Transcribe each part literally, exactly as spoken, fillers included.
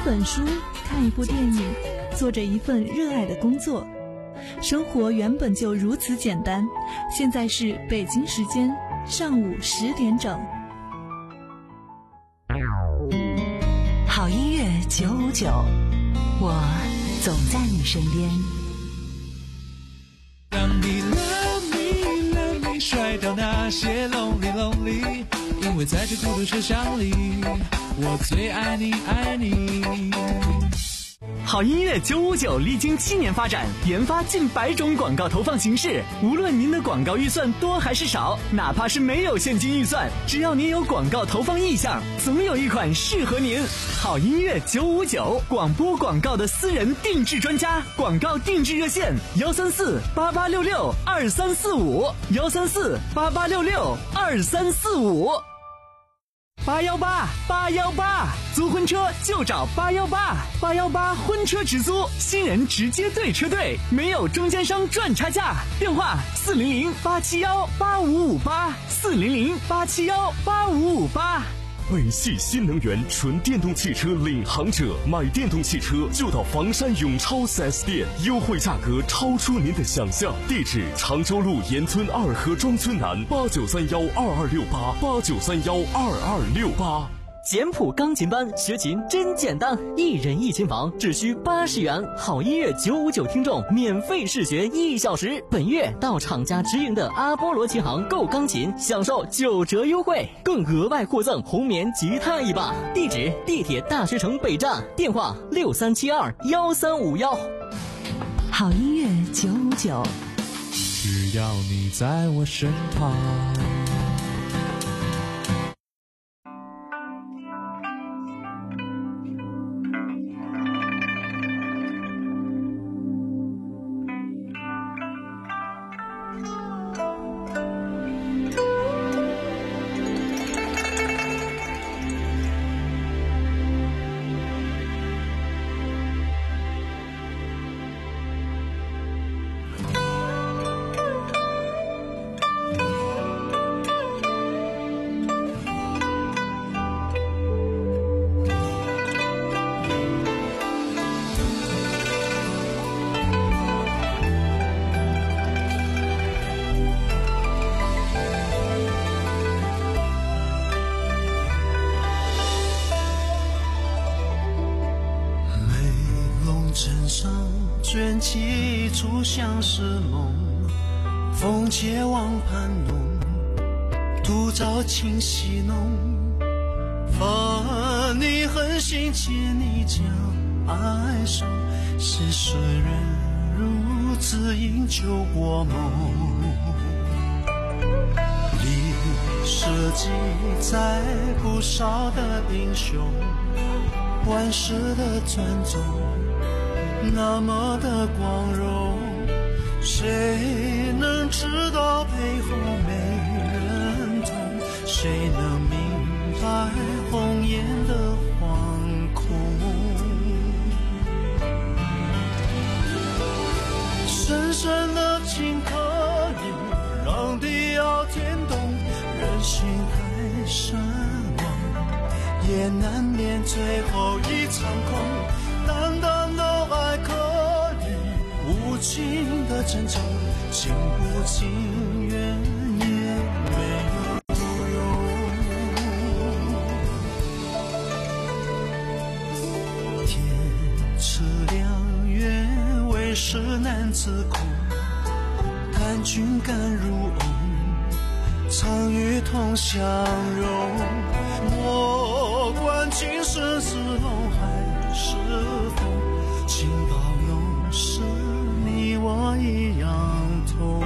本书，看一部电影，做着一份热爱的工作。生活原本就如此简单。现在是北京时间上午十点整。 好音乐九五九，我总在你身边。 让你 love me love me 甩掉那些 lonely lonely， 因为在这孤独车厢里，我最爱你爱你。 好音乐九五九历经七年发展，研发近百种广告投放形式。无论您的广告预算多还是少，哪怕是没有现金预算，只要您有广告投放意向，总有一款适合您。好音乐九五九，广播广告的私人定制专家，广告定制热线幺三四八八六六二三四五幺三四八八六六二三四五。八幺八八幺八，租婚车就找八幺八，八幺八婚车直租，新人直接对车队，没有中间商赚差价。电话四零零八七幺八五五八，四零零八七幺八五五八。 北汽新能源纯电动汽车领航者，买电动汽车就到房山永超 四 S 店，优惠价格超出您的想象。地址常州路沿村二河庄村南，八九三幺二二六八八九三幺二二六八。 简谱钢琴班学琴真简单，一人一琴房只需八十元。好音乐九五九听众免费试学一小时。本月到厂家直营的阿波罗琴行购钢琴，享受九折优惠，更额外获赠红棉吉他一把。地址地铁大学城北站，电话六三七二幺三五幺。 好音乐九五九， 只要你在我身旁。 卷起一出相思梦，风切望盘弄，独照清溪浓。分你恨心切你将爱守，是谁人如此饮酒过梦？历史记载不少的英雄，万世的尊重，那么的光荣，谁能知道背后没人懂？谁能明白红颜的惶恐？深深的情可以让地老天动，人心太善忘，也难免最后一场空。淡淡的爱可以无情的珍重，情不情愿也没有用。天赐良缘，为时难自控，看君甘如饴，常与同相融。莫管今生是龙还是风，请保佑是你我一样痛。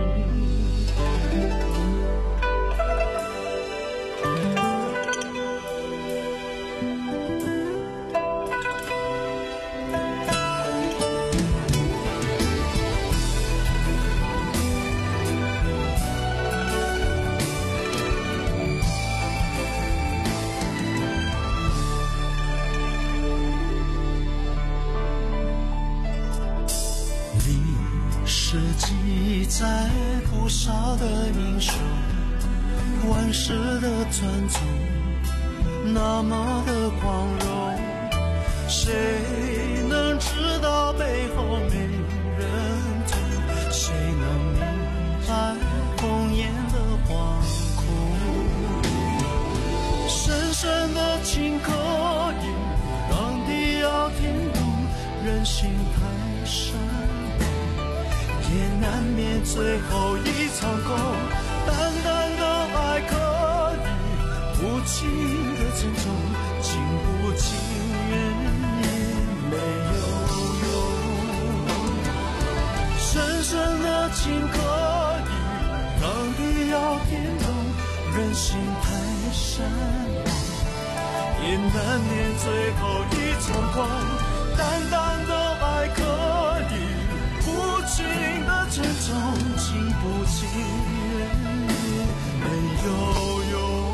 记载不少的英雄，万世的尊重，那么的光荣， 谁能知道背后没人懂？谁能明白红颜的惶恐？深深的情可以让地老天荒，人心太善良，也难免最后一场空。淡淡的爱可以无情的珍重，情不情愿也没有用。深深的情可以让地老天荒，人心太善良，也难免最后一场空。淡淡的爱可以无情的珍重，情不情愿也没有用。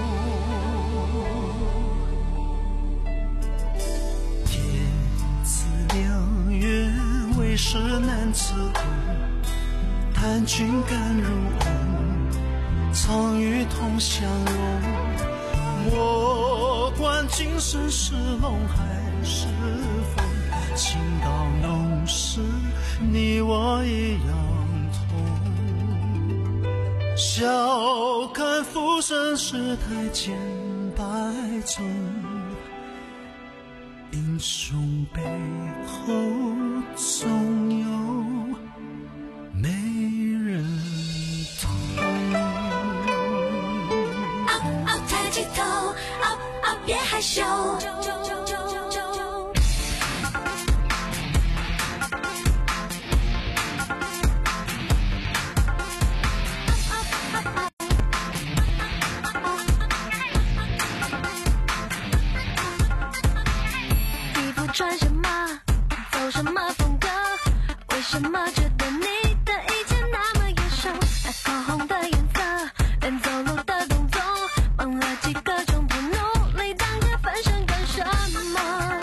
天赐良缘，为时难自控，叹君甘如饴，苍与同相拥。莫管今生是龙还是凤，情到浓时，你我一样痛。笑看浮生事态见百种，英雄背后总有美人痛。 啊啊，抬起头，啊啊，别害羞。穿什么，走什么风格？为什么觉得你的一切那么眼熟？那口红的颜色，连走路的动作，忙了几个钟头，努力当个分身干什么？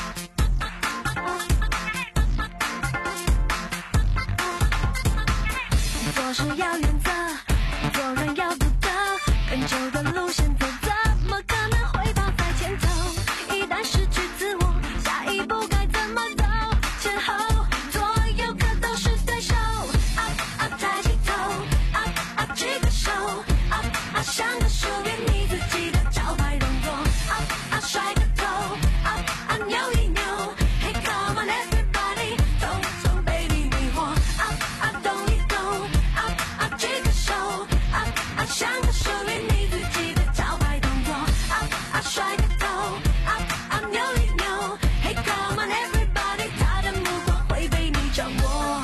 做事要原则，做人要独特，更久的路线走，怎么可能会跑在前头？一旦失去自我，下一步该怎么走？前后左右可都是对手。啊啊，抬起头，啊啊，举个手，啊啊，像个属于你自己的招牌动作。啊啊，甩个头，啊啊，扭一扭。Hey come on everybody， 动动被你迷惑。啊啊，动一动，啊啊，举个手，啊啊，像个属于你自己的招牌动作。啊啊，甩个头，啊啊，扭一扭。Hey come on everybody， 他的目光会被你掌握。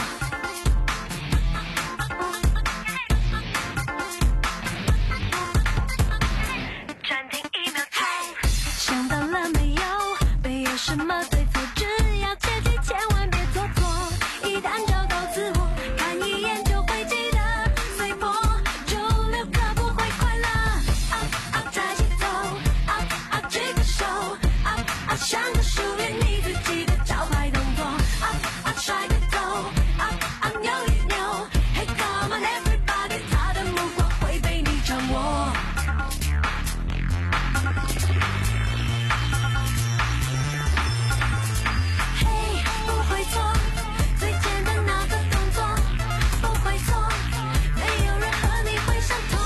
暂停一秒钟，想到了没有？没有什么对错，只要切记千万别做错。一旦找到自我，看一眼就会记得，随波逐流可不会快乐。啊啊，抬起头，啊啊，举个手，啊啊，像个属于你自己的招牌动作。啊啊，甩个头，啊啊，扭一扭。Hey come on everybody， 他的目光会被你掌握。嘿，不会错，最简单那个动作，不会错，没有人和你会相同。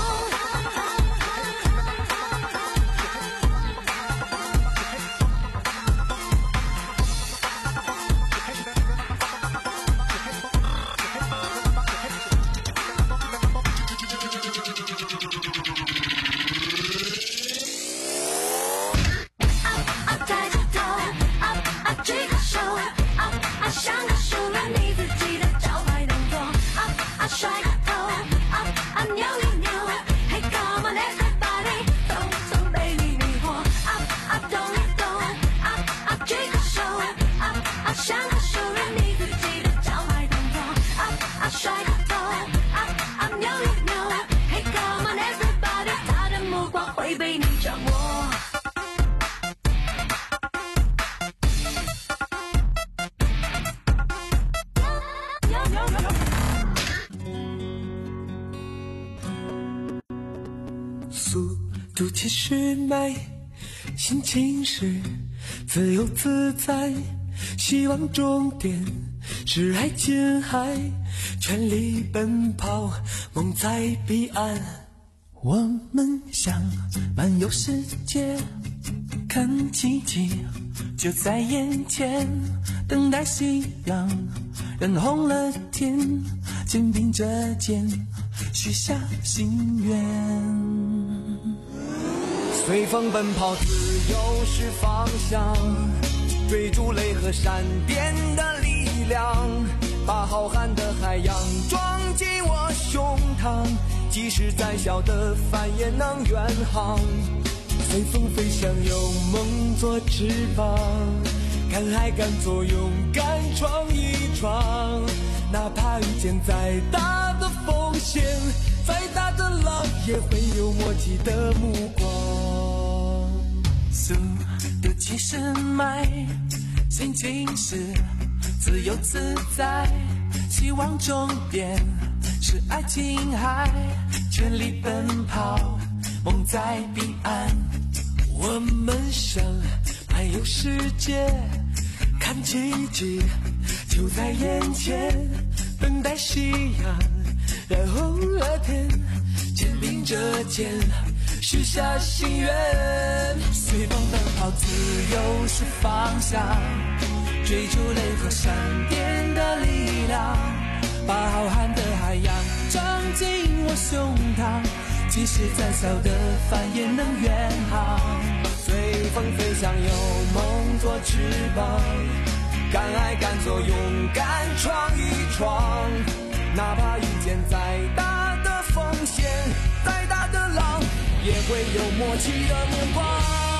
啊啊，抬起头，啊啊，举个手，啊啊，像个属于你自己的招牌动作。啊啊，甩个头，啊啊，扭一扭。Hey come on everybody， 动动被你迷惑。啊啊，动一动，啊啊，举个手，啊啊，像个属于你自己的招牌动作。啊啊，甩个头，啊啊，扭一扭。Hey come on everybody， 他的目光会被你掌握。 速度七十迈，心情是自由自在，希望终点是爱琴海，全力奔跑，梦在彼岸。我们想漫游世界，看奇迹就在眼前，等待夕阳染红了天，肩并着肩许下心愿。随风奔跑，自由是方向，追逐雷和闪电的力量，把浩瀚的海洋装进我胸膛，即使再小的帆也能远航。随风飞翔，有梦做翅膀，敢爱敢做，勇敢闯一闯，哪怕遇见再大的风险，再大的浪也会有默契的目光。速度七十迈，心情是自由自在，希望终点是爱琴海，全力奔跑，梦在彼岸。我们想漫游世界，看奇迹就在眼前，等待夕阳染红了天，肩并着肩许下心愿。随风奔跑，自由是方向，追逐雷和闪电的力量，把浩瀚的海洋装进我胸膛，即使再小的帆也能远航。随风飞翔，有梦做翅膀，敢爱敢做，勇敢闯一闯，哪怕遇见再大的风险，再大的浪也会有默契的目光。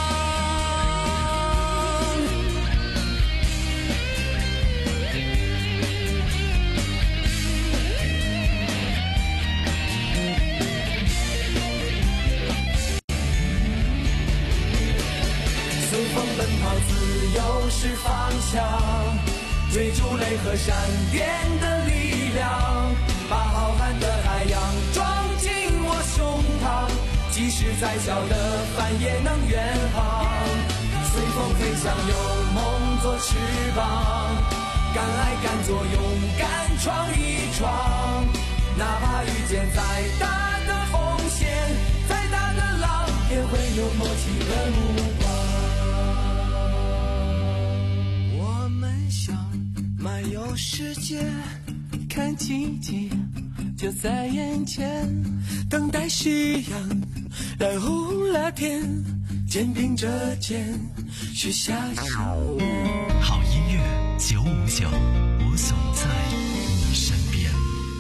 随风奔跑，自由是方向，追逐雷和闪电的力量，把浩瀚的海洋装进我胸膛，即使再小的帆也能远航。随风飞翔，有梦做翅膀，敢爱敢做，勇敢闯一闯，哪怕遇见再大的风险，再大的浪也会有默契的目光。我们想漫游世界，看奇迹就在眼前，等待夕阳染红了天，肩并着肩许下心愿。 好音乐九五九，我总在你身边。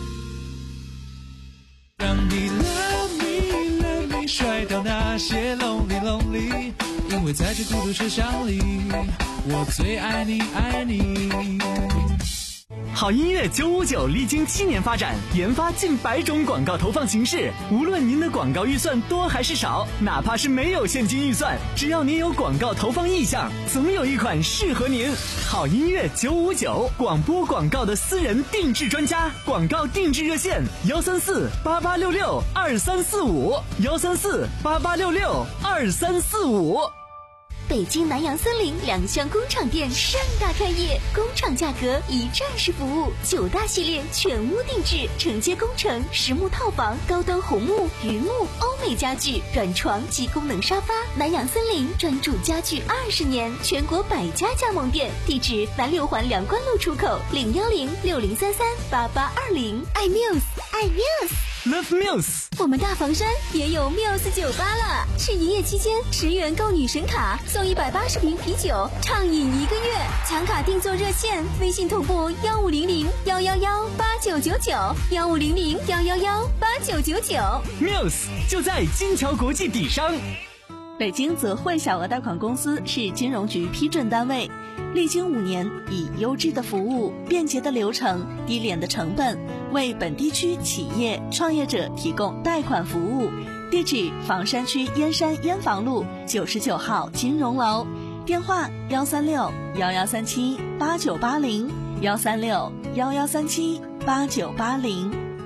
让你 love me love me 甩掉那些 lonely lonely， 因为在这孤独车厢里，我最爱你爱你。 好音乐九五九历经七年发展，研发近百种广告投放形式。无论您的广告预算多还是少，哪怕是没有现金预算，只要您有广告投放意向，总有一款适合您。好音乐九五九，广播广告的私人定制专家，广告定制热线幺三四八八六六二三四五幺三四八八六六二三四五。 北京南洋森林两厢工厂店盛大开业，工厂价格一站式服务，九大系列全屋定制，承接工程、实木套房、高端红木、榆木、欧美家具、软床及功能沙发。南洋森林专注家具二十年，全国百家加盟店，地址南六环两关路出口，零幺零六零三三八八二零。爱 Muse， 爱 Muse。Love Muse， 我们大房山也有 Muse 酒吧了，是营业期间十元购女神卡送一百八十瓶啤酒，畅饮一个月。抢卡订座热线：微信同步幺五零零幺幺幺八九九九幺五零零幺幺幺八九九九。 Muse 就在金桥国际底商。 北京泽汇小额贷款公司是金融局批准单位，历经五年，以优质的服务、便捷的流程、低廉的成本，为本地区企业创业者提供贷款服务。地址：房山区燕山燕房路九十九号金融楼，电话：幺三六幺幺三七八九八零幺三六幺幺三七八九八零。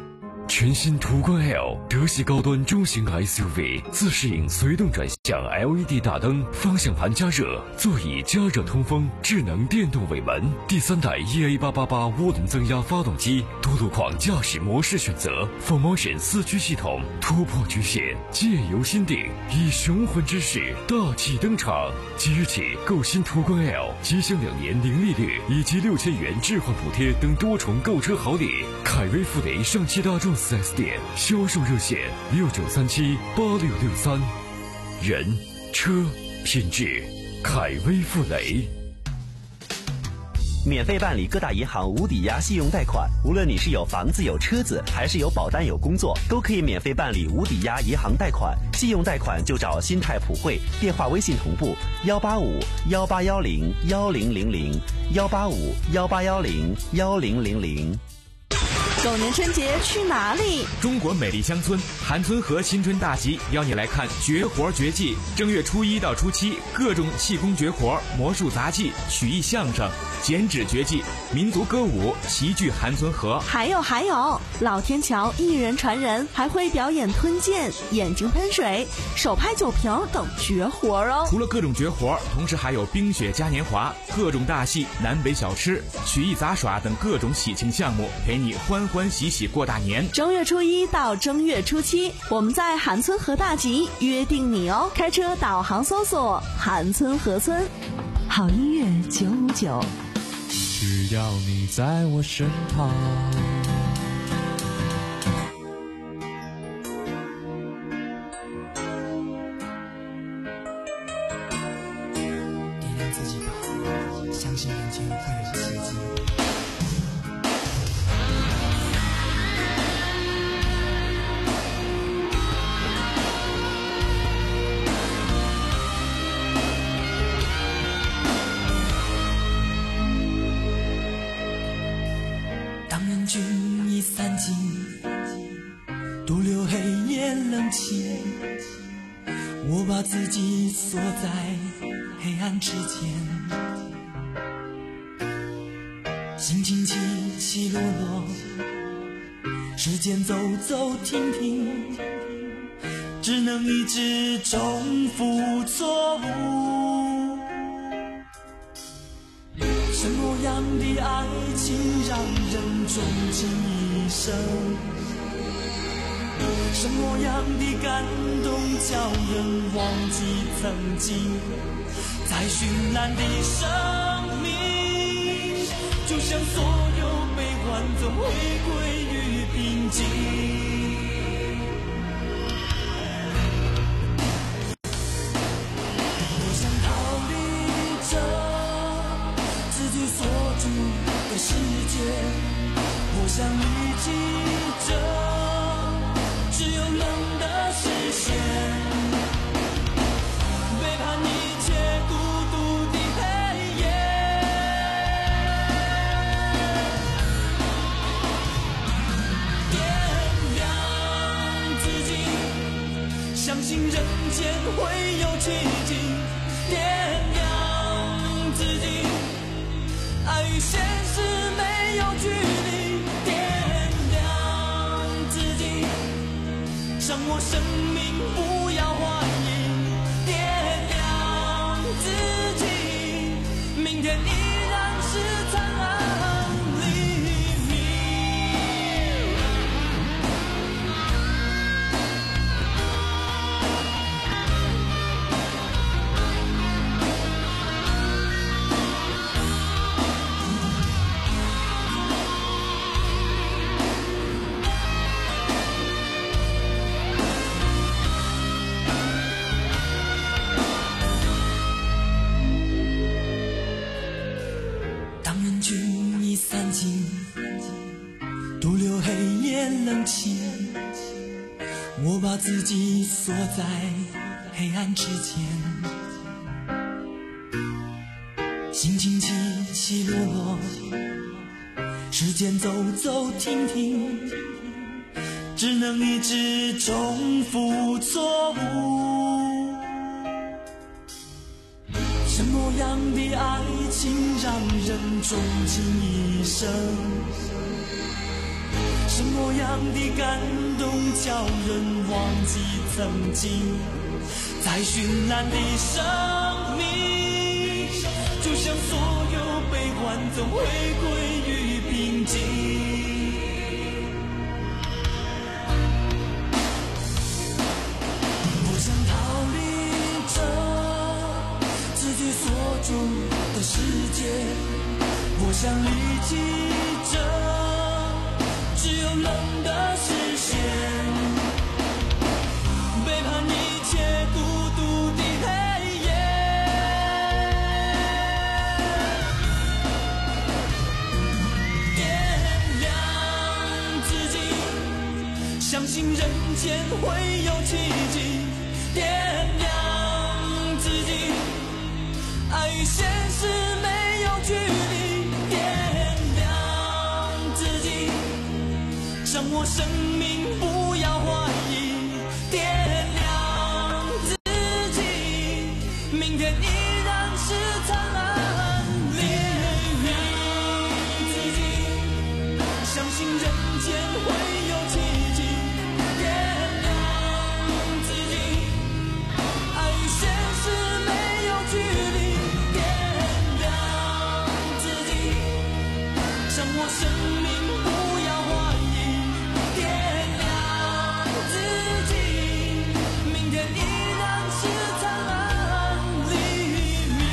全新途观 L 德系高端中型 S U V， 自适应随动转向 L E D 大灯，方向盘加热，座椅加热通风，智能电动尾门，第三代 E A 八八八涡轮增压发动机，多路况驾驶模式选择 ，Full Motion 四驱系统，突破局限，借由心定，以雄浑之势大气登场。即日起购新途观 L， 即享两年零利率以及六千元置换补贴等多重购车好礼。凯威富雷上汽大众四 S 店销售热线六九三七八六六三，人车品质，凯威富雷。 免费办理各大银行无抵押信用贷款，无论你是有房子有车子，还是有保单有工作，都可以免费办理无抵押银行贷款。信用贷款就找新泰普惠，电话微信同步幺八五幺八幺零幺零零零幺八五幺八幺零幺零零零。 狗年春节去哪里？ 中国美丽乡村韩村河新春大集邀你来看绝活绝技。正月初一到初七，各种气功绝活、魔术杂技、曲艺相声、剪纸绝技、民族歌舞齐聚韩村河。 还有还有，老天桥一人传人，还会表演吞剑、眼睛喷水、手拍酒瓶等绝活哦。 除了各种绝活，同时还有冰雪嘉年华、各种大戏、南北小吃、曲艺杂耍等各种喜庆项目，陪你欢欢喜喜过大年。 正月初一到正月初七，我们在韩村河大集约定你哦。开车导航搜索韩村河村。 好音乐九五九， 只要你在我身旁。 点亮自己吧，相信人间会有奇迹。君已散尽，独留黑夜冷清。我把自己锁在黑暗之间，心情起起落落，时间走走停停，只能一直重复错误。什么样的爱情让人终其一生？什么样的感动叫人忘记曾经？在绚烂的生命，就像所有悲欢总会归于平静。我想逃离这自己锁住的世界，我想离弃这只有冷的视线，背叛一切孤独的黑夜。点亮自己，相信人间会有奇迹。点亮自己，爱与现实没有距离。点亮自己，让我生命不要怀疑。点亮自己，明天依然是灿烂黎明。当人群已散尽，独留黑夜冷清，我把自己锁在黑暗之间，心情起起落落，时间走走停停，只能一直重复错误。什么样的爱情让人终其一生？ 什么样的感动叫人忘记曾经？在绚烂的生命，就像所有悲欢总会归于平静。我想逃离这自己所住的世界，我想离弃这只有冷的视线，背叛一切孤独的黑夜。点亮自己，相信人间会有奇迹。点亮自己，爱与现实没有距离。点亮自己，掌握生命，不要怀疑。点亮自己，明天依然是灿烂。黎明自己，相信人间会有奇迹。点亮自己，爱与现实没有距离。点亮自己，掌握生命，不要怀疑。点亮自己，明天依然是灿烂黎明。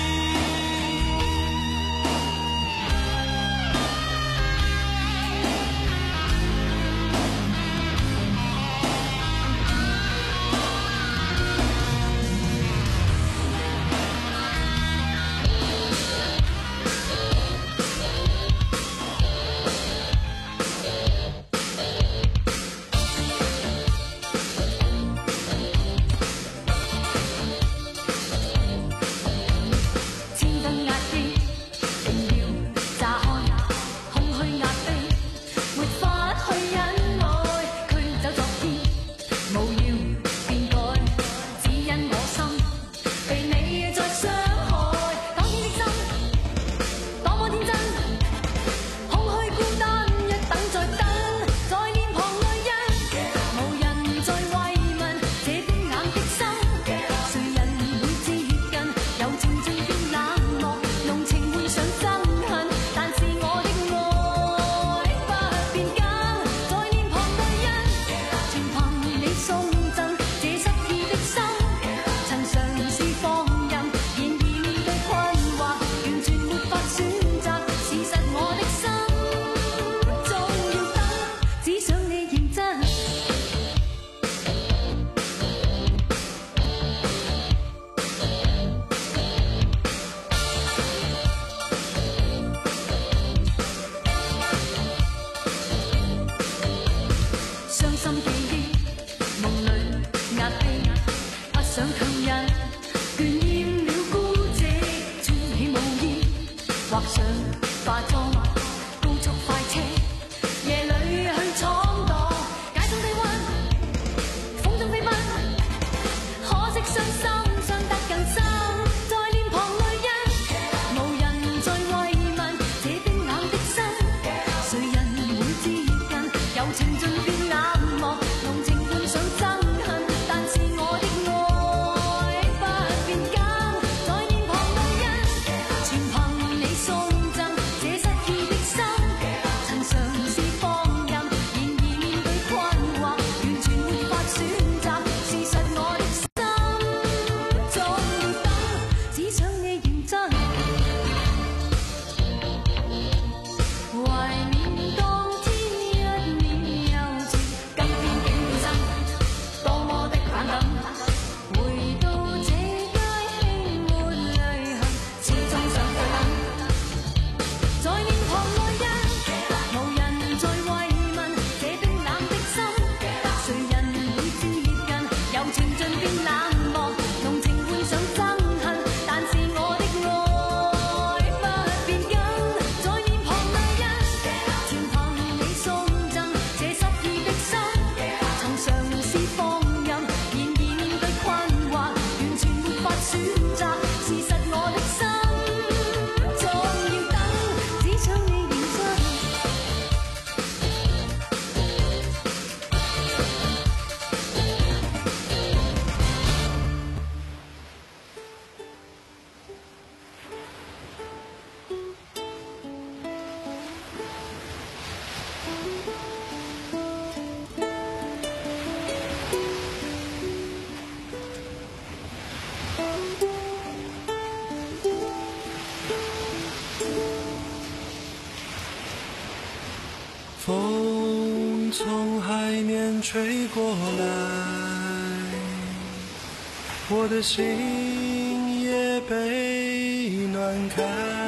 千灯壓機，定要炸開，空虛壓迫，沒法去忍耐，驅走昨天，無要變改，只因我心被你再傷害。當天的心多麼天真，空虛孤單，一等再等，在臉龐淚印，無人再慰問這冰冷的心，誰人會接近？柔情盡變冷漠，濃情換上憎恨，但是我的愛不變更，在臉龐淚印，全憑你送贈這失意的心，曾嘗試放任，然而面對困惑，完全沒法選擇，事實我的心總要等，只想你認真。傷心記憶，夢裏壓迫，不想強忍，倦厭了孤寂，穿起舞衣，畫上化妝，高速快車，夜裏去闖蕩，街中低溫，風中飛奔，可惜傷心傷得更深，在臉龐淚印，無人再慰問這冰冷的心，誰人會接近？柔情盡變冷漠，濃情換上憎恨，但是我的愛面吹过来，我的心也被暖开。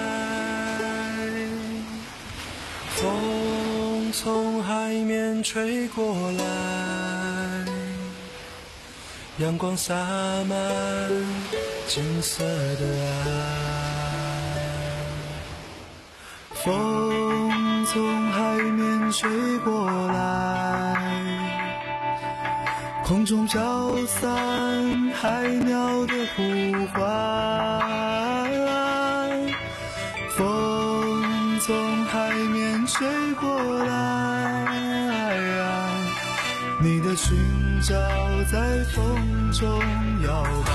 风从海面吹过来，阳光洒满金色的爱。风从海面吹过来，空中飘散海鸟的呼唤。风从海面吹过来，你的裙角在风中摇摆。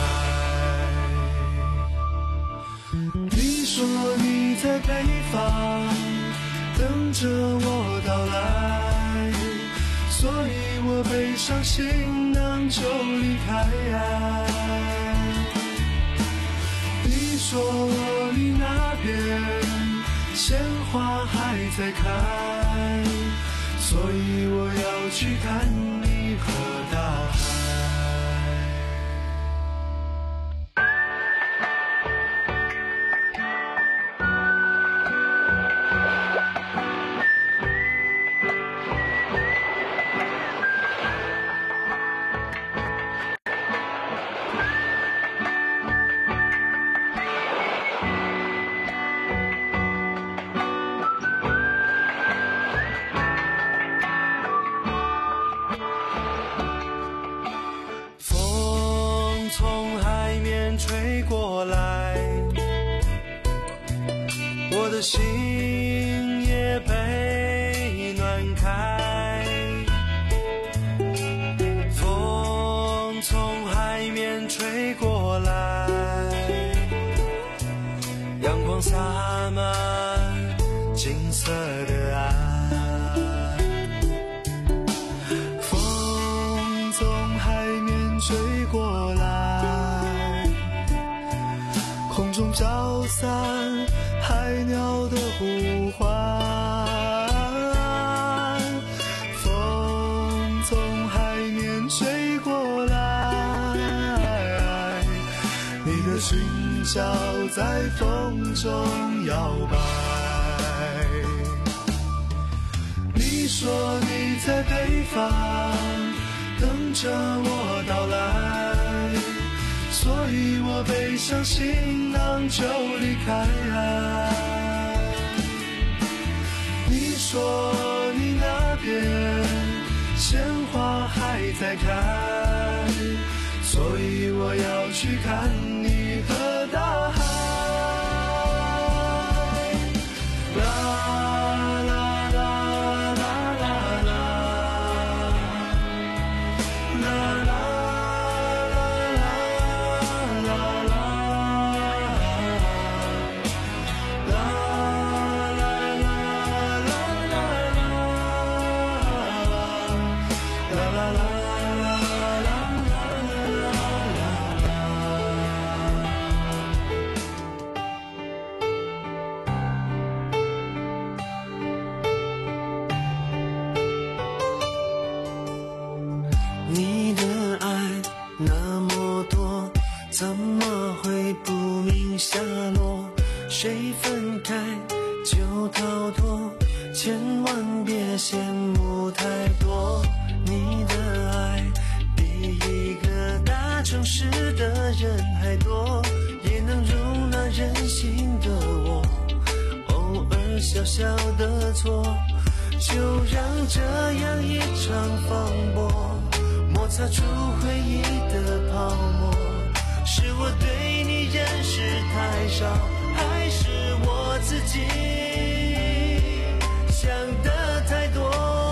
你说你在北方等着我到来，所以我背上行囊就离开。你说你那边鲜花还在开，所以我要去看你和大海。吹过来，我的心也被暖开。风从海面吹过来，阳光洒满金色的爱。风从海面吹过来，空中飘散海鸟的呼唤。风从海面吹过来，你的裙角在风中摇摆。你说你在北方等着我到来，所以我背上行囊就离开。你说你那边鲜花还在开，所以我要去看你和大海。你的爱那么多，怎么会不明下落？谁分开就逃脱，千万别羡慕太多。你的爱比一个大城市的人还多，也能容纳任性的我，偶尔小小的错，就让这样一场风波摩擦出回忆的泡沫。是我对你认识太少，还是我自己想的太多？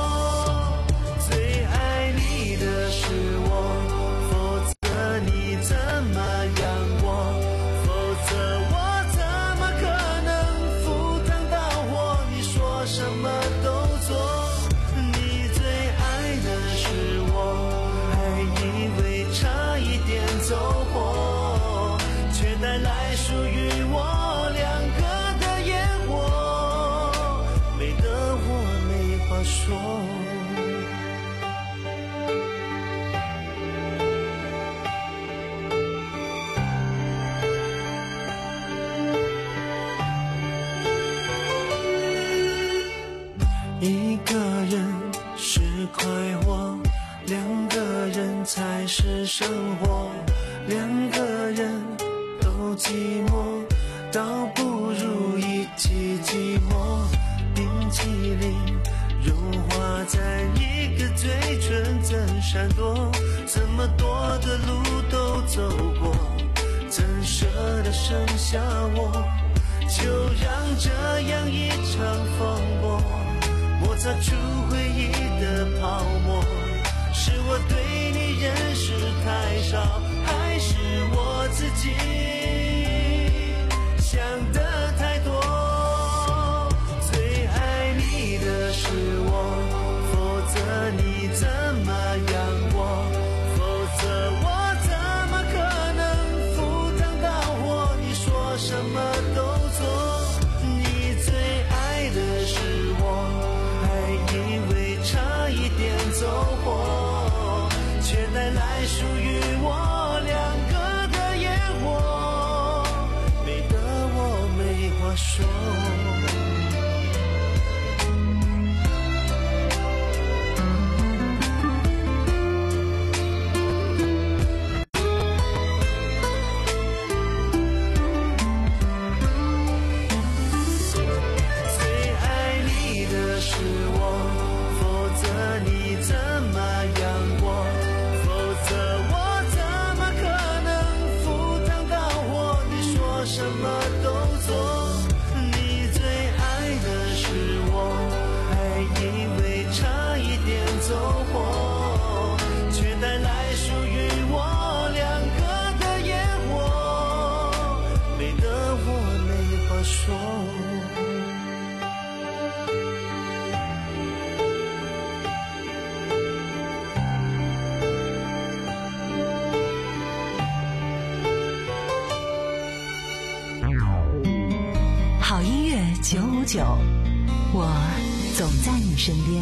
最爱你的是我，否则你怎么养我？否则我怎么可能赴汤蹈火？你说什么都做，你最爱的是我，还以为差一点走火，却带来属于我两个的烟火，美得我生活，两个人都寂寞，倒不如一起寂寞。冰淇淋融化在一个嘴唇，怎闪躲？这么多的路都走过，怎舍得剩下我？就让这样一场风波摩擦出回忆的泡沫。是我对你认识太少，还是我自己想的太多？最爱你的是我，否则你怎么养我？否则我怎么可能赴汤蹈火？你说什么都做，你最爱的是我，还以为差一点走火，却带来属于我两个的烟火，美得我没话说。 好音乐九五九，我总在你身边。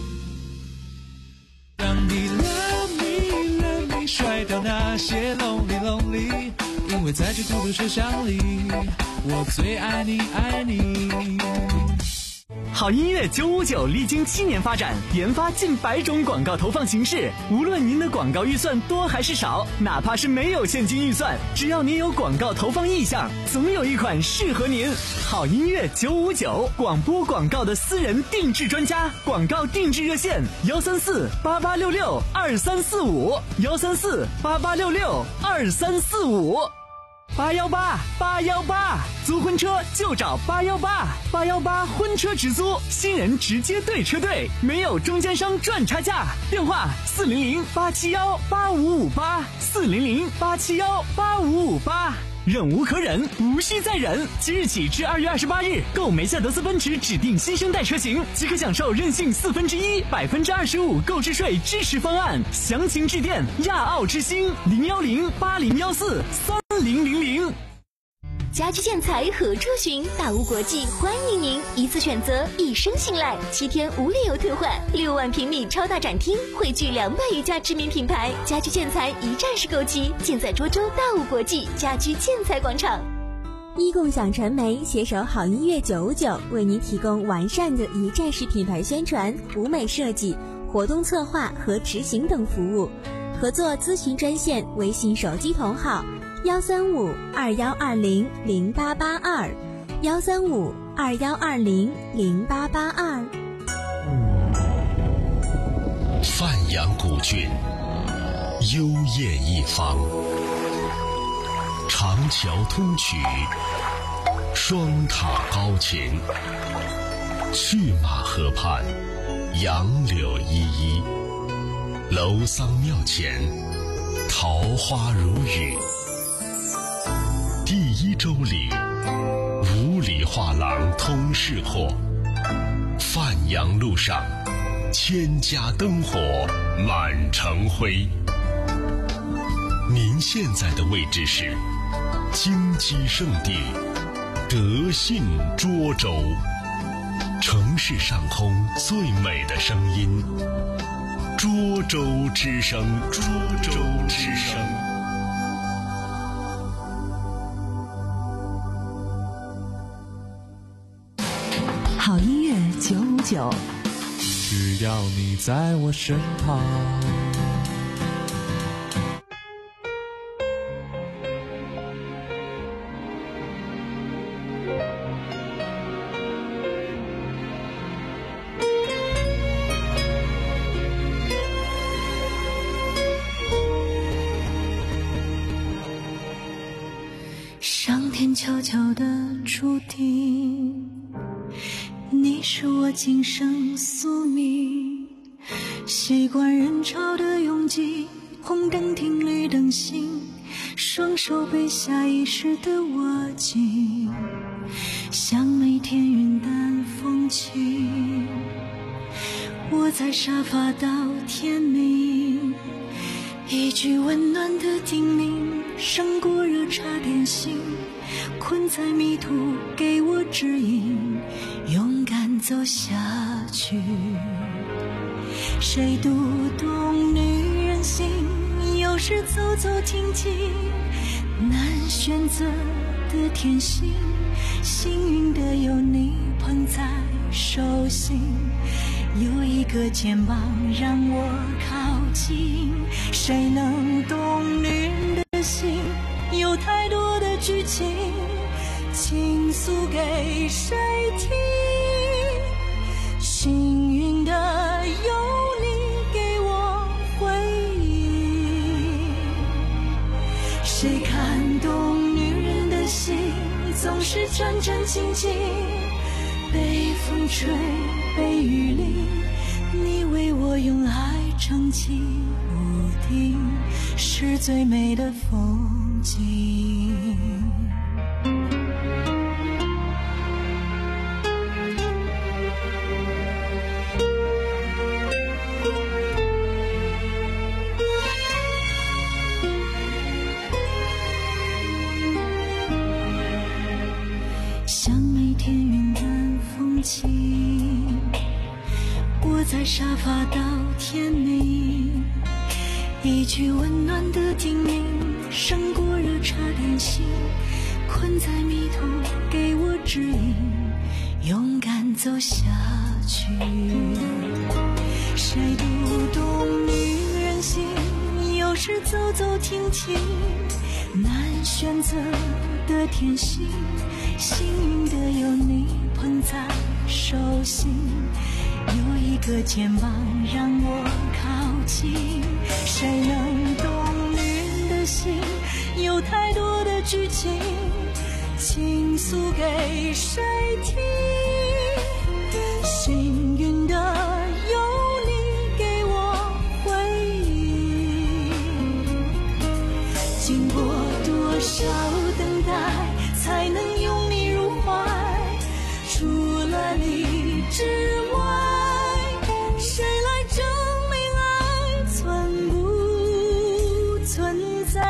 让你 love me love me 甩掉那些 lonely lonely， 因为在这孤独车厢里，我最爱你爱你。 好音乐九五九历经七年发展，研发近百种广告投放形式。无论您的广告预算多还是少，哪怕是没有现金预算，只要您有广告投放意向，总有一款适合您。好音乐九五九，广播广告的私人定制专家，广告定制热线：幺三四八八六六二三四五，幺三四八八六六二三四五。八幺八八幺八，租婚车就找八幺八，八幺八婚车直租，新人直接对车队，没有中间商赚差价。电话四零零八七幺八五五八，四零零八七幺八五五八。忍无可忍，无需再忍。即日起至二月二十八日，购梅赛德斯奔驰指定新生代车型，即可享受任性四分之一、百分之二十五购置税支持方案。详情致电亚奥之星零幺零八零幺四三零零零。 家居建材何处寻？大屋国际欢迎您，一次选择，一生信赖，七天无理由退换，六万平米超大展厅，汇聚两百余家知名品牌，家居建材一站式购齐，尽在涿州大屋国际家居建材广场。 一共享传媒携手好音乐九五九，为您提供完善的一站式品牌宣传、舞美设计、活动策划和执行等服务。合作咨询专线：微信手机同号幺三五二幺二零零八八二，幺三五二幺二零零八八二。 范阳古郡，幽艳一方，长桥通衢，双塔高擎，去马河畔，杨柳依依，楼桑庙前，桃花如雨。第一周里，五里画廊通市货，范阳路上，千家灯火满城辉。您现在的位置是金鸡圣地德信涿州，城市上空最美的声音，涿州之声，涿州之声。 好音乐九五九， 只要你在我身旁。 静悄悄地注定，你是我今生宿命。习惯人潮的拥挤，红灯停绿灯行，双手背下遗失的握紧，像每天云淡风轻。我在沙发到天明，一句温暖的叮咛，胜过热茶点心。困在迷途，给我指引，勇敢走下去。谁读懂女人心？有时走走停停，难选择的天性，幸运的有你捧在手心，有一个肩膀让我靠近。谁能懂女人的心？有太多的剧情，倾诉给谁听？幸运的有你给我回应。谁看懂女人的心？总是战战兢兢，被风吹，被雨淋，你为我用爱撑起屋顶，是最美的风景。像每天云淡风轻，我在沙发到天明，一句温暖的叮咛，胜过热茶点心。困在迷途，给我指引，勇敢走下去。谁读懂女人心？有时走走停停，难选择的天性，幸运的有你捧在手心，有一个肩膀让我靠近。谁能懂女人的心？有太多的剧情，倾诉给谁听？幸运的有你给我回应。经过多少等待，才能拥你入怀？除了你之外，谁来证明爱存不存在？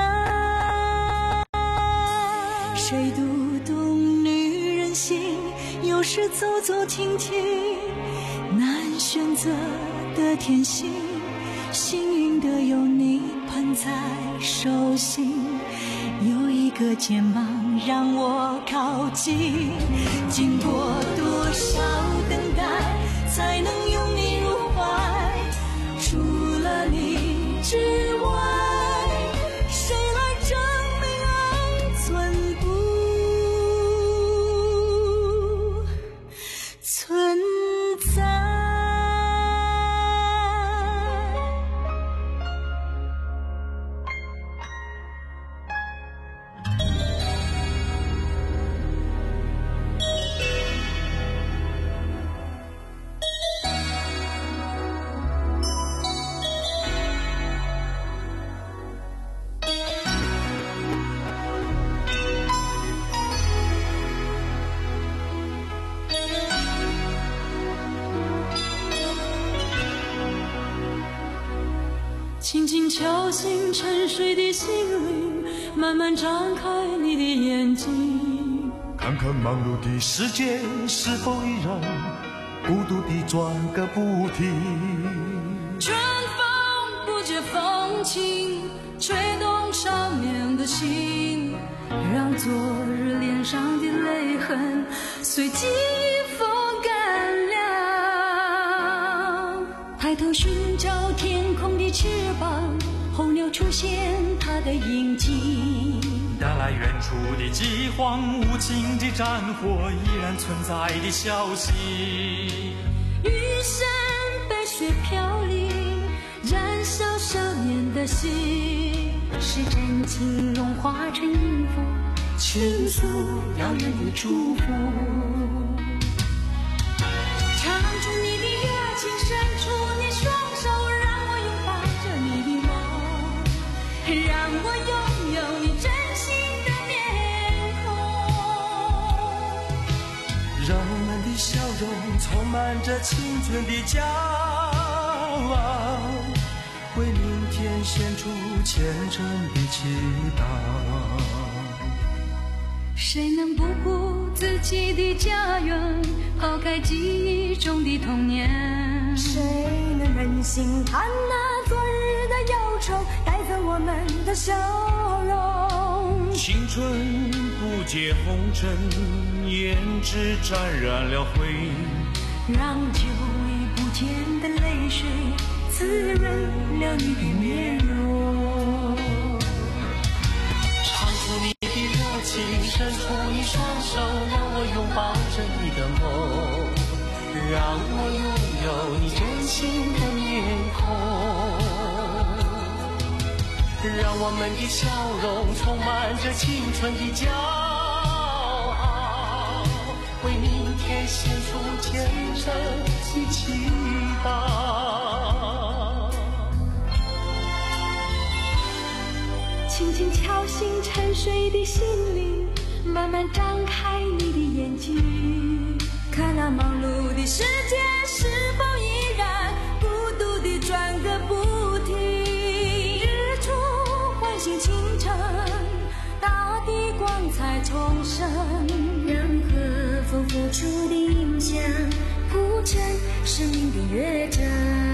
谁读懂女人心？有时走走停停，难选择的天性，幸运的有你捧在手心，有一个肩膀让我靠近。经过多少等待，才能拥你入怀？除了你之外，谁来证明爱存不存在？轻轻敲醒沉睡的心灵，慢慢张开你的眼睛， 看看忙碌的世界是否依然孤独地转个不停。 春风不觉风情，吹动少年的心，让昨日脸上的泪痕随季风干凉。抬头寻找天空的翅膀，候鸟出现它的影迹， 带来远处的饥荒，无情的战火依然存在的消息。 玉山白雪飘零，燃烧少年的心，是真情融化成音符， 倾诉遥远的祝福。 唱出你的热情，伸出你双手，让我拥抱着你的梦，让我拥有你真心的面孔， 让我们的笑容充满着青春的骄傲，为明天献出虔诚的祈祷。 谁能不顾自己的家园，抛开记忆中的童年？ 谁能忍心看那昨日的忧愁带走我们的笑容？ 青春不解红尘，胭脂沾染了灰， 让久已不见的泪水滋润了你的面容。 唱出你的热情，伸出你双手，让我拥抱着你的梦，让我拥有你真心的面孔，让我们的笑容充满着青春的骄傲，为明天献出虔诚的祈祷。 轻轻敲醒沉睡的心灵，慢慢张开你的眼睛， 看那忙碌的世界是否依然孤独地转个不停。日出唤醒清晨，大地光彩重生， 让和风付出的影响谱成生命的乐章。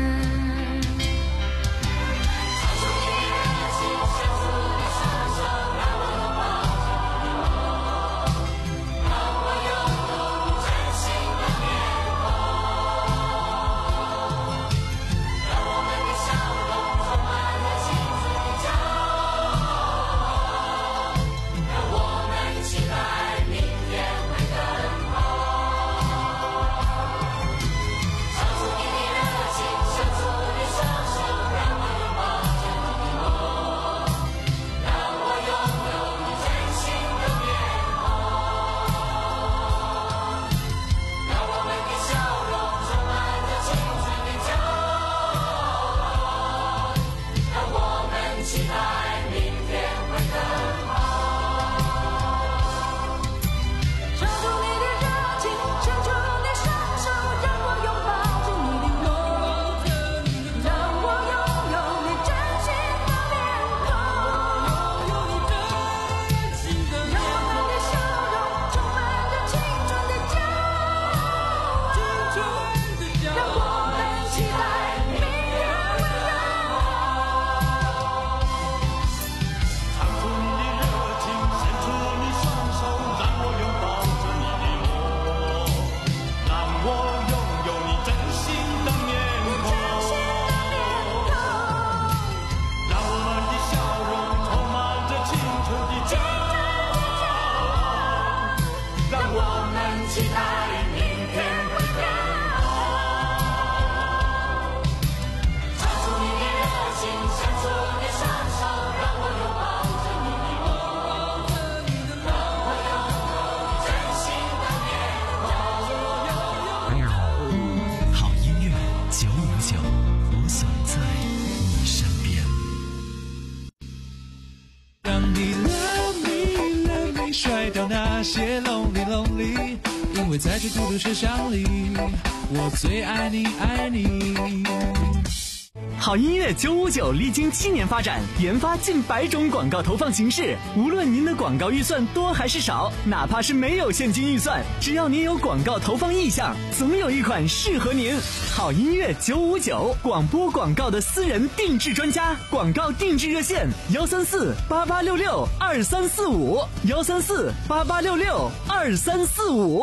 那些 lonely lonely， 因为在这孤独车厢里，我最爱你爱你。 好音乐九五九历经七年发展，研发近百种广告投放形式。无论您的广告预算多还是少，哪怕是没有现金预算，只要您有广告投放意向，总有一款适合您。好音乐九五九，广播广告的私人定制专家，广告定制热线：幺三四八八六六二三四五，幺三四八八六六二三四五。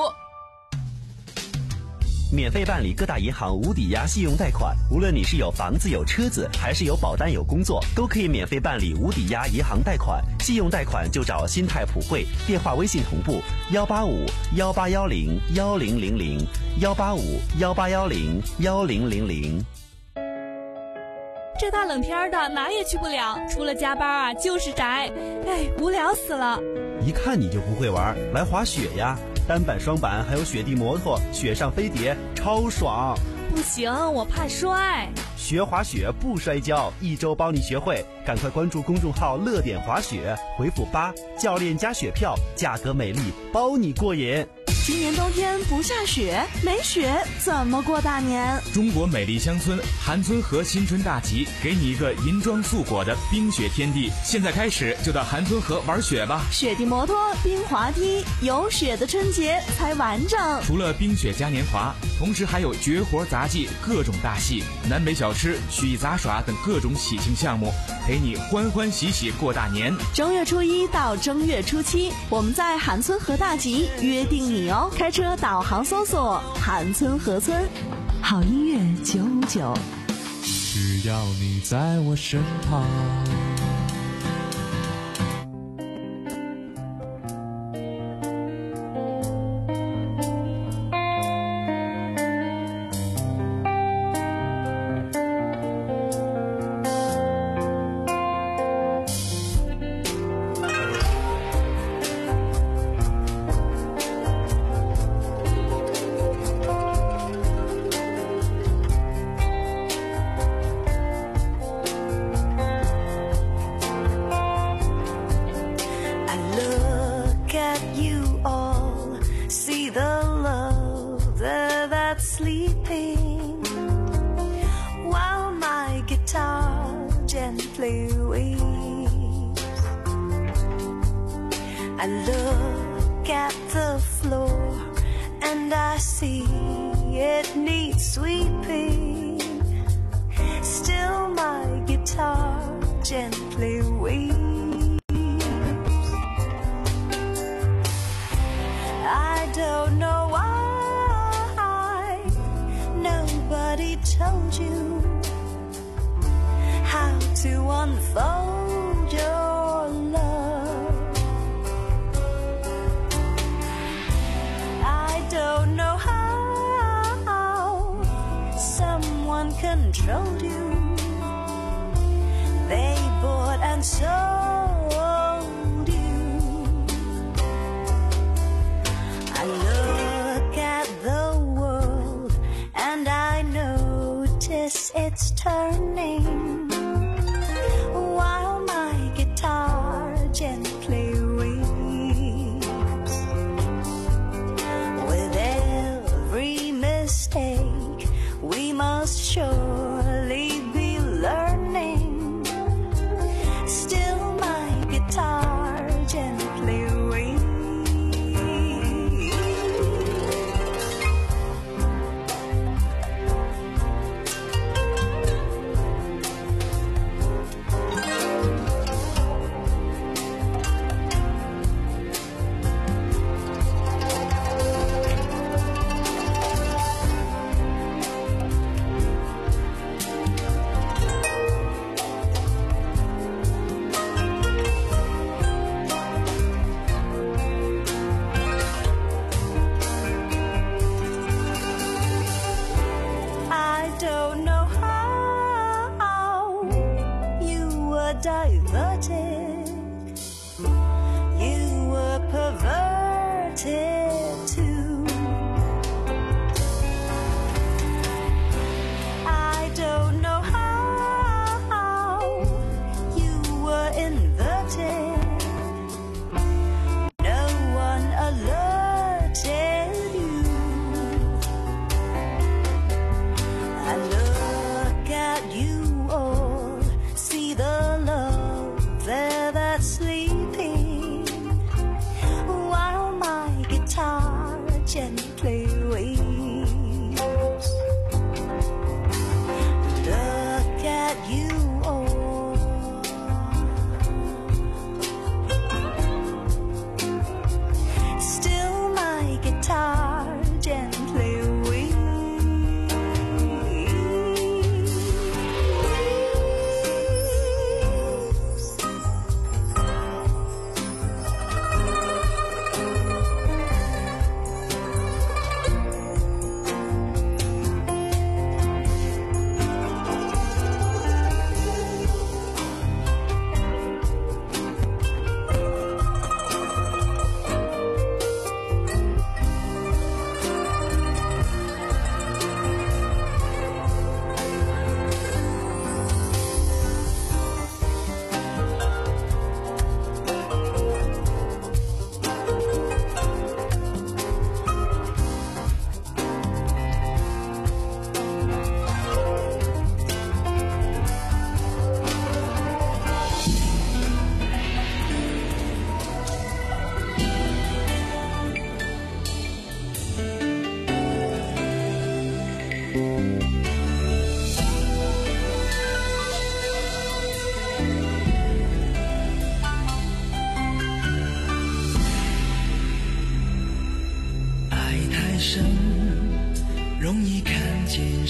免费办理各大银行无抵押信用贷款，无论你是有房子有车子，还是有保单有工作，都可以免费办理无抵押银行贷款。信用贷款就找新泰普惠，电话微信同步幺八五幺八幺零幺零零零幺八五幺八幺零幺零零零。 这大冷天的哪也去不了，除了加班啊就是宅，哎，无聊死了。 一看你就不会玩，来滑雪呀，单板双板还有雪地摩托，雪上飞碟超爽。 不行，我怕摔。 学滑雪不摔跤，一周帮你学会，赶快关注公众号乐点滑雪，回复八，教练加雪票，价格美丽，包你过瘾。 今年冬天不下雪，没雪怎么过大年？ 中国美丽乡村韩村河新春大集，给你一个银装素裹的冰雪天地。现在开始就到韩村河玩雪吧！ 雪地摩托、冰滑梯，有雪的春节才完整。 除了冰雪嘉年华，同时还有绝活杂技、各种大戏、南北小吃、曲艺杂耍等各种喜庆项目，陪你欢欢喜喜过大年。 正月初一到正月初七，我们在韩村河大集约定你哦！开车导航搜索韩村河村。 好音乐九五九， 只要你在我身旁。 Sleeping while my guitar gently weeps. I look at the floor and I see it needs sweeping. Still my guitar gently weeps. I don't know why nobody told you how to unfold your love. I don't know how someone controlled you. They bought and sold you. I look at the world and I notice it's turning while my guitar gently weeps. With every mistake we must surely be learning. Still my guitar gently weeps. Diverted, you were perverted too. I don't know how you were inverted. No one alerted you. I look at you all, see the love there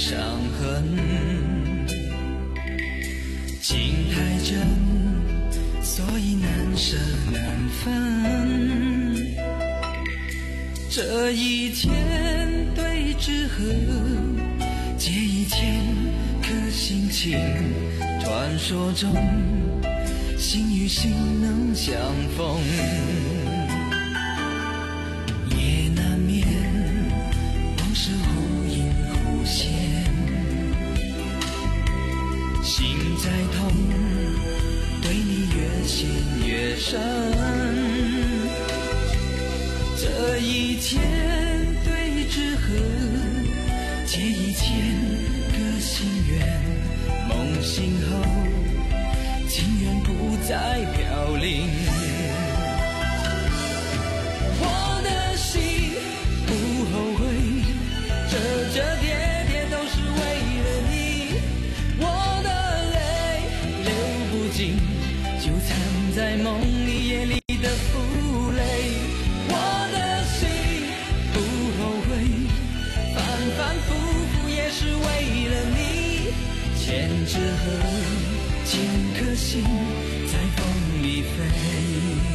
伤痕，情太真，所以难舍难分。这一天对之和，借一千颗心情，传说中心与心能相逢。也难免往事忽隐忽现，心在痛，对你越陷越深。这一天对之和，借一千个心愿，梦醒后情缘不再飘零。我的心不后悔，这这跌跌都是为了你。我的泪流不尽，就藏在梦里夜里的负累。我的心不后悔，反反复复也是为了你。千纸鹤，千颗心在风里飞。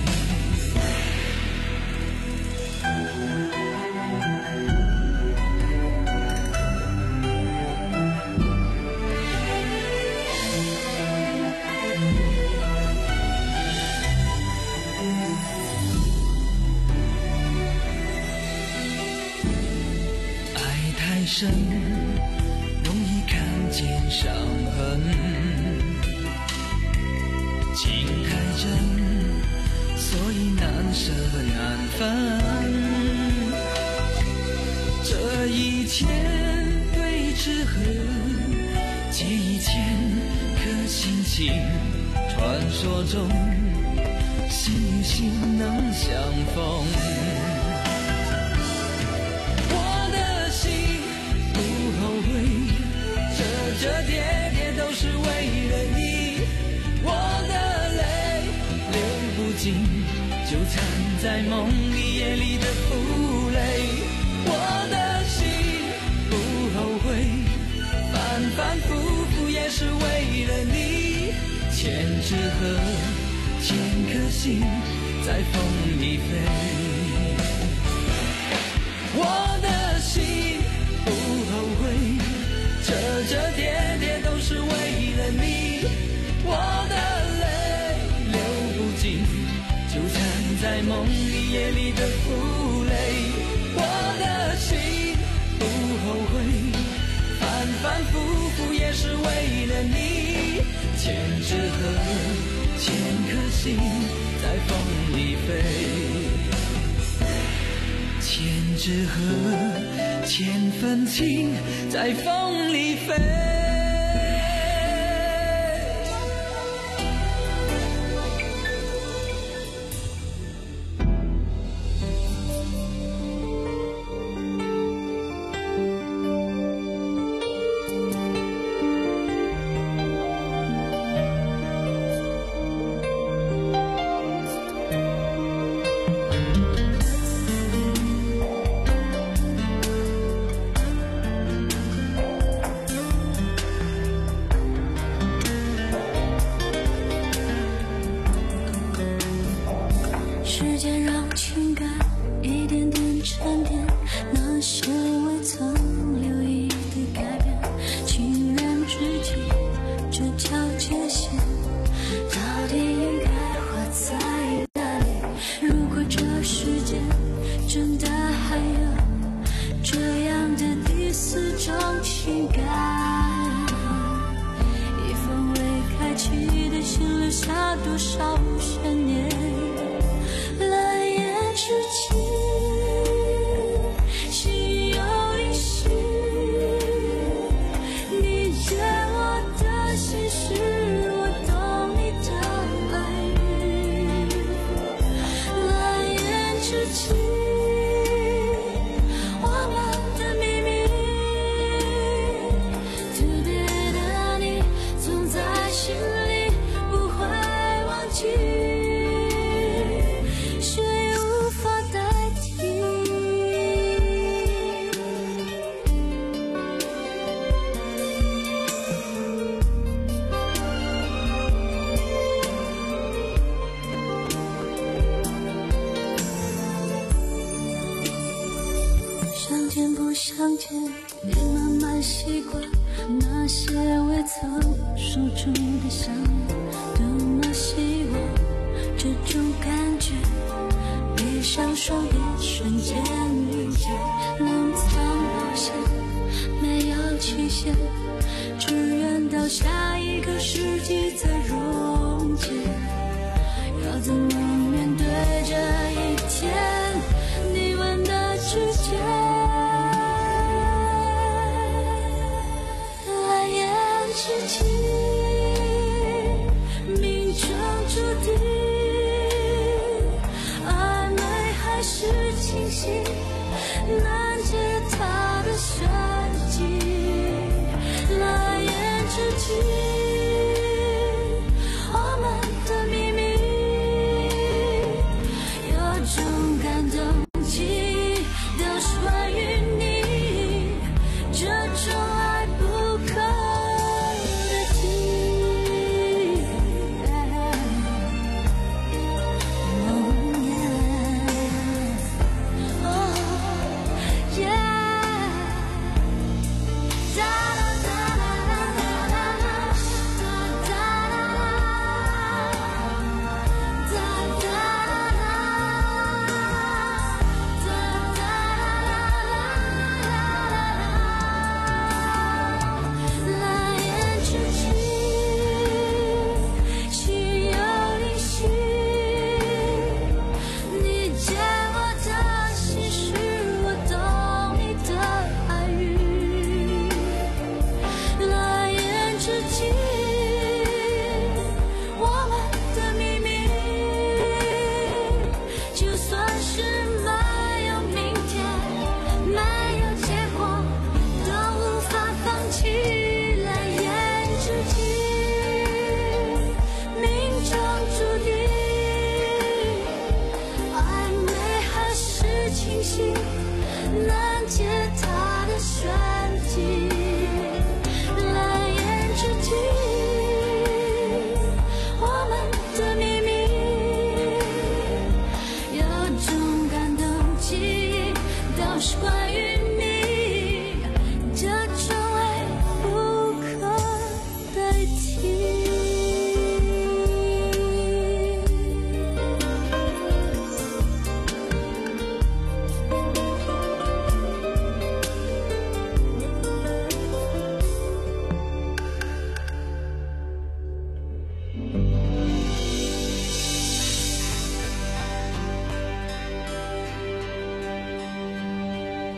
爱太深，容易看见伤痕，情太真，所以难舍难分。这一千对之和，借一千颗心情，传说中心与心能相逢。我的心不后悔，这这跌跌都是为了你。我的泪流不尽，就藏在梦里夜里的负累。我的心不后悔，反反复复也是为了你。千纸鹤，千颗心在风里飞。我的心不后悔，这这跌跌都是为了你。我的泪流不尽，就藏在梦里夜里的负累。我的心不后悔，反反复复也是为了你。千纸鹤，千颗心在风里飞。千纸鹤，千份情在风里飞。 时间让情感一点点沉淀，那些未曾留意的改变，情人之间这条界限到底应该画在哪里？如果这世界真的还有这样的第四种情感，一封未开启的信留下多少悬念？蓝颜知己，心有灵犀，你解我的心事，我懂你的爱语。蓝颜知己，我们的秘密，特别的你总在心里，不会忘记。谁无法代相见，也慢慢习惯那些未曾说出的想念。多么希望这种感觉，闭上双眼瞬间遇见，能藏保险，没有期限，只愿到下一个世纪再如